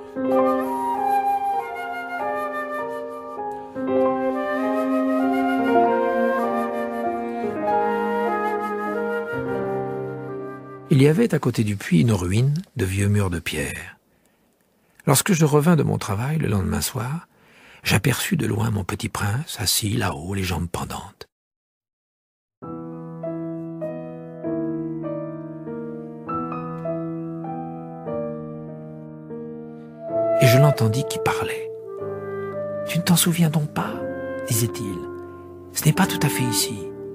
Il y avait à côté du puits une ruine de vieux murs de pierre. Lorsque je revins de mon travail le lendemain soir, j'aperçus de loin mon petit prince assis là-haut, les jambes pendantes. Et je l'entendis qui parlait. « Tu ne t'en souviens donc pas ?» disait-il. « Ce n'est pas tout à fait ici. »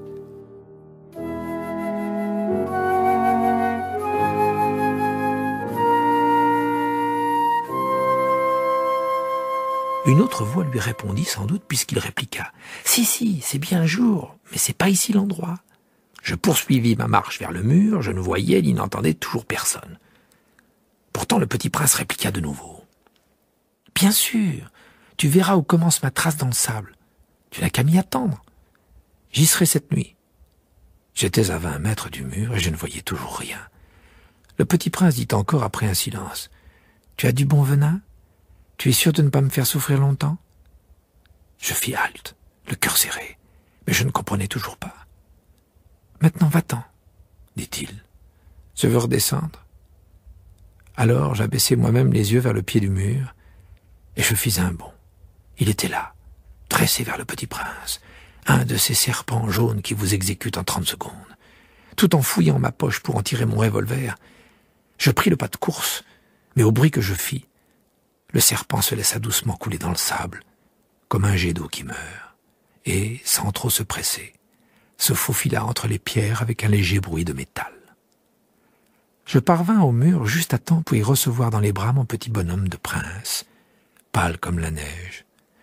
Une autre voix lui répondit sans doute puisqu'il répliqua « Si, c'est bien un jour, mais c'est pas ici l'endroit. » Je poursuivis ma marche vers le mur, je ne voyais ni n'entendais toujours personne. Pourtant le petit prince répliqua de nouveau « Bien sûr, tu verras où commence ma trace dans le sable. Tu n'as qu'à m'y attendre. J'y serai cette nuit. » J'étais à 20 mètres du mur et je ne voyais toujours rien. Le petit prince dit encore après un silence « Tu as du bon venin ? Tu es sûr de ne pas me faire souffrir longtemps ?» Je fis halte, le cœur serré, mais je ne comprenais toujours pas. « Maintenant va-t'en, » dit-il. « Je veux redescendre. » Alors j'abaissai moi-même les yeux vers le pied du mur, et je fis un bond. Il était là, dressé vers le petit prince, un de ces serpents jaunes qui vous exécutent en 30 secondes. Tout en fouillant ma poche pour en tirer mon revolver, je pris le pas de course, mais au bruit que je fis, le serpent se laissa doucement couler dans le sable, comme un jet d'eau qui meurt, et, sans trop se presser, se faufila entre les pierres avec un léger bruit de métal. Je parvins au mur juste à temps pour y recevoir dans les bras mon petit bonhomme de prince, pâle comme la neige.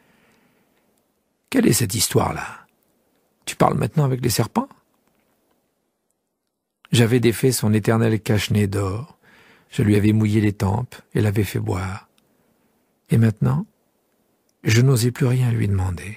« Quelle est cette histoire-là? Tu parles maintenant avec les serpents ?» J'avais défait son éternel cache-nez d'or, je lui avais mouillé les tempes et l'avais fait boire. Et maintenant, je n'osais plus rien lui demander.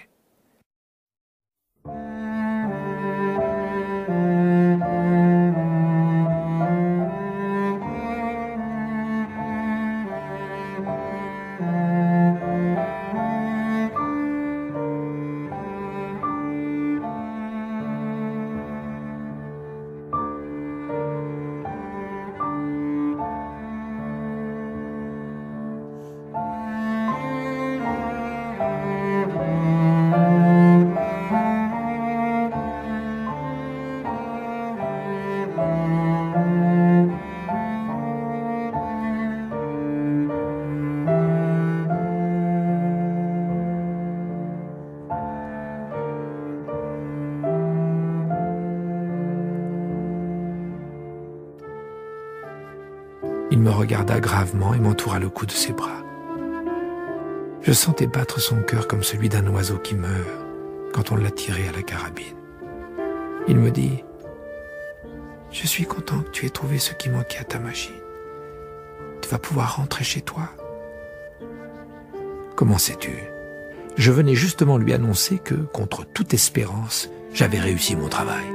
Il me regarda gravement et m'entoura le cou de ses bras. Je sentais battre son cœur comme celui d'un oiseau qui meurt quand on l'a tiré à la carabine. Il me dit « Je suis content que tu aies trouvé ce qui manquait à ta machine. Tu vas pouvoir rentrer chez toi. » Comment sais-tu? Je venais justement lui annoncer que, contre toute espérance, j'avais réussi mon travail.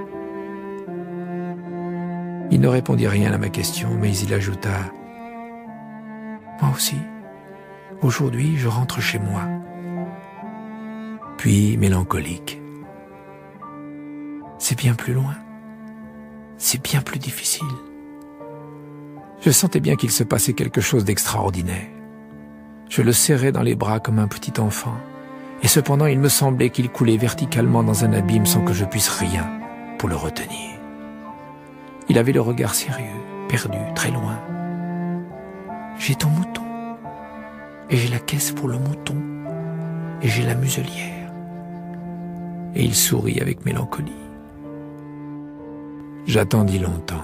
Il ne répondit rien à ma question, mais il ajouta « Moi aussi, aujourd'hui je rentre chez moi. » Puis, mélancolique, « C'est bien plus loin, c'est bien plus difficile. » Je sentais bien qu'il se passait quelque chose d'extraordinaire. Je le serrais dans les bras comme un petit enfant, et cependant il me semblait qu'il coulait verticalement dans un abîme sans que je puisse rien pour le retenir. Il avait le regard sérieux, perdu, très loin. « J'ai ton mouton, et j'ai la caisse pour le mouton, et j'ai la muselière. » Et il sourit avec mélancolie. J'attendis longtemps.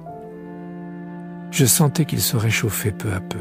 Je sentais qu'il se réchauffait peu à peu.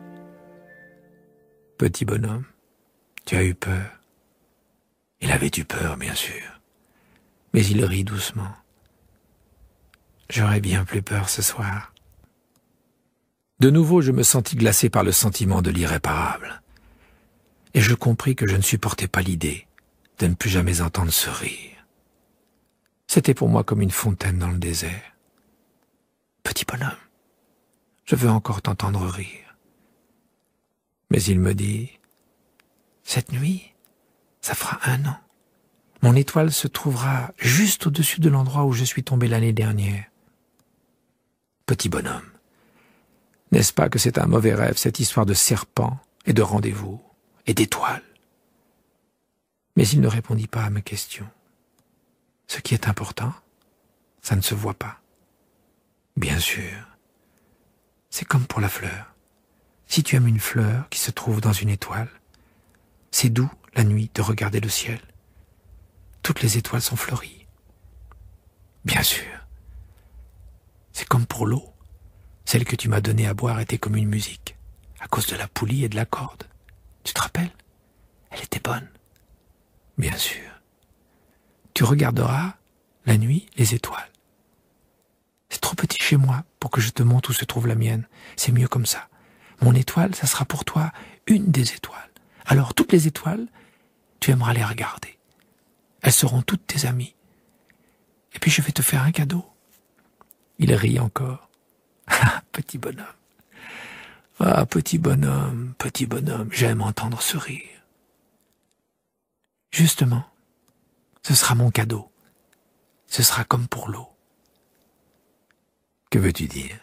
« Petit bonhomme, tu as eu peur. » Il avait eu peur, bien sûr, mais il rit doucement. J'aurais bien plus peur ce soir. De nouveau, je me sentis glacé par le sentiment de l'irréparable. Et je compris que je ne supportais pas l'idée de ne plus jamais entendre ce rire. C'était pour moi comme une fontaine dans le désert. Petit bonhomme, je veux encore t'entendre rire. Mais il me dit, « Cette nuit, ça fera 1 an. Mon étoile se trouvera juste au-dessus de l'endroit où je suis tombé l'année dernière. » Petit bonhomme, n'est-ce pas que c'est un mauvais rêve, cette histoire de serpent et de rendez-vous et d'étoiles? Mais il ne répondit pas à mes questions. Ce qui est important, ça ne se voit pas. Bien sûr, c'est comme pour la fleur. Si tu aimes une fleur qui se trouve dans une étoile, c'est doux la nuit de regarder le ciel. Toutes les étoiles sont fleuries. Bien sûr, c'est comme pour l'eau. Celle que tu m'as donnée à boire était comme une musique, à cause de la poulie et de la corde. Tu te rappelles? Elle était bonne. Bien sûr. Tu regarderas, la nuit, les étoiles. C'est trop petit chez moi pour que je te montre où se trouve la mienne. C'est mieux comme ça. Mon étoile, ça sera pour toi une des étoiles. Alors toutes les étoiles, tu aimeras les regarder. Elles seront toutes tes amies. Et puis je vais te faire un cadeau. Il rit encore. Ah, petit bonhomme. Ah, petit bonhomme, j'aime entendre ce rire. Justement, ce sera mon cadeau. Ce sera comme pour l'eau. Que veux-tu dire?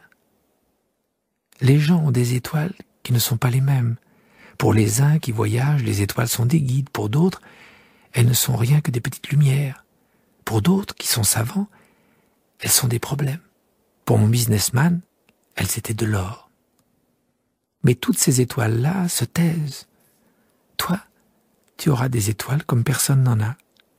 Les gens ont des étoiles qui ne sont pas les mêmes. Pour les uns qui voyagent, les étoiles sont des guides. Pour d'autres, elles ne sont rien que des petites lumières. Pour d'autres qui sont savants, elles sont des problèmes. Pour mon businessman, elles étaient de l'or. Mais toutes ces étoiles-là se taisent. Toi, tu auras des étoiles comme personne n'en a.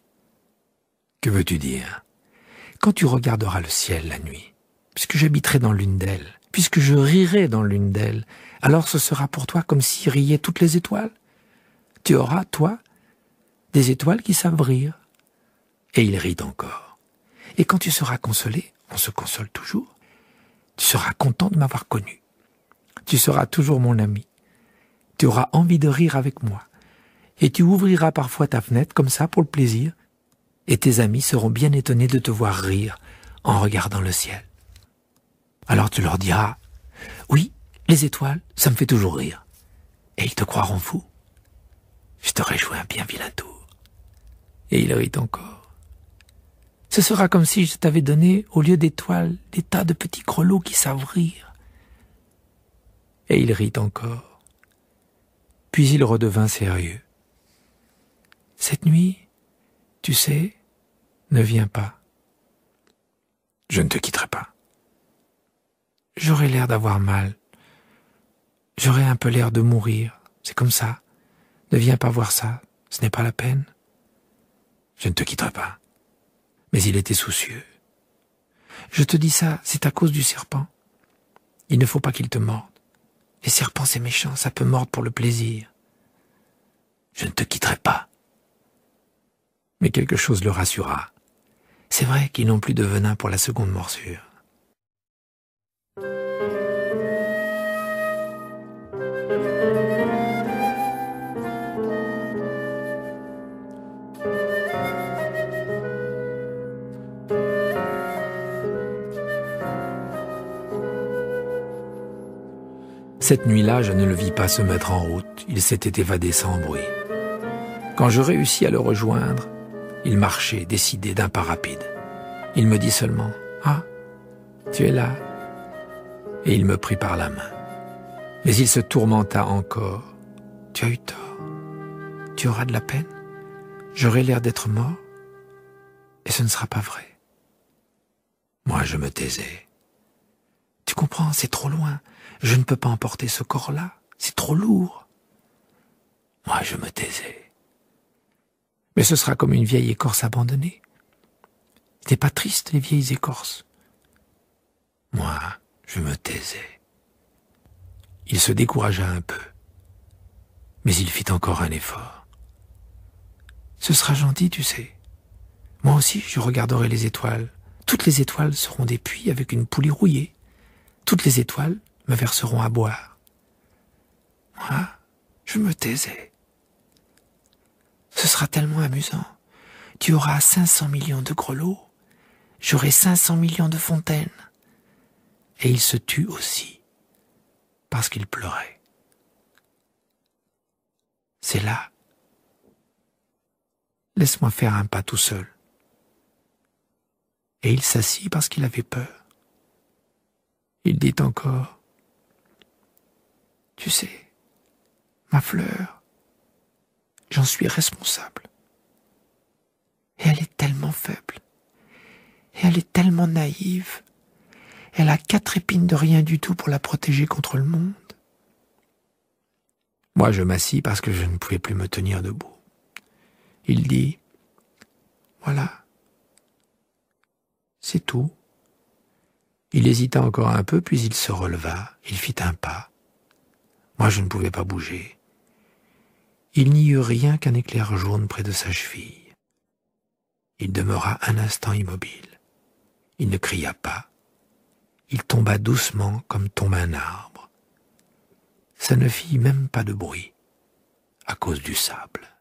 Que veux-tu dire? Quand tu regarderas le ciel la nuit, puisque j'habiterai dans l'une d'elles, puisque je rirai dans l'une d'elles, alors ce sera pour toi comme si riaient toutes les étoiles. Tu auras, toi, des étoiles qui savent rire. Et il rit encore. Et quand tu seras consolé, on se console toujours, tu seras content de m'avoir connu. Tu seras toujours mon ami. Tu auras envie de rire avec moi. Et tu ouvriras parfois ta fenêtre comme ça pour le plaisir. Et tes amis seront bien étonnés de te voir rire en regardant le ciel. Alors tu leur diras, « Oui, les étoiles, ça me fait toujours rire. » Et ils te croiront fou. Je t'aurai joué un bien vilain tour. Et il rit encore. Ce sera comme si je t'avais donné, au lieu d'étoiles, des tas de petits grelots qui savent rire. Et il rit encore. Puis il redevint sérieux. Cette nuit, tu sais, ne viens pas. Je ne te quitterai pas. J'aurai l'air d'avoir mal. J'aurai un peu l'air de mourir. C'est comme ça. Ne viens pas voir ça. Ce n'est pas la peine. Je ne te quitterai pas. Mais il était soucieux. Je te dis ça, c'est à cause du serpent. Il ne faut pas qu'il te morde. Les serpents, c'est méchant, ça peut mordre pour le plaisir. Je ne te quitterai pas. Mais quelque chose le rassura. C'est vrai qu'ils n'ont plus de venin pour la seconde morsure. Cette nuit-là, je ne le vis pas se mettre en route. Il s'était évadé sans bruit. Quand je réussis à le rejoindre, il marchait, décidé, d'un pas rapide. Il me dit seulement « Ah, tu es là ?» Et il me prit par la main. Mais il se tourmenta encore. « Tu as eu tort. Tu auras de la peine. J'aurai l'air d'être mort. Et ce ne sera pas vrai. » Moi, je me taisais. « Tu comprends, c'est trop loin. Je ne peux pas emporter ce corps-là. C'est trop lourd. » Moi, je me taisais. Mais ce sera comme une vieille écorce abandonnée. T'es pas triste, les vieilles écorces? Moi, je me taisais. Il se découragea un peu. Mais il fit encore un effort. Ce sera gentil, tu sais. Moi aussi, je regarderai les étoiles. Toutes les étoiles seront des puits avec une poulie rouillée. Toutes les étoiles me verseront à boire. Moi, je me taisais. Ce sera tellement amusant. Tu auras 500 millions de grelots. J'aurai 500 millions de fontaines. Et il se tut aussi, parce qu'il pleurait. c'est là. Laisse-moi faire un pas tout seul. » Et il s'assit parce qu'il avait peur. Il dit encore, « Tu sais, ma fleur, j'en suis responsable. Et elle est tellement faible. Et elle est tellement naïve. Elle a 4 épines de rien du tout pour la protéger contre le monde. » Moi, je m'assis parce que je ne pouvais plus me tenir debout. Il dit, « Voilà, c'est tout. » Il hésita encore un peu, puis il se releva, il fit un pas. Moi, je ne pouvais pas bouger. Il n'y eut rien qu'un éclair jaune près de sa cheville. Il demeura un instant immobile. Il ne cria pas. Il tomba doucement comme tombe un arbre. Ça ne fit même pas de bruit, à cause du sable.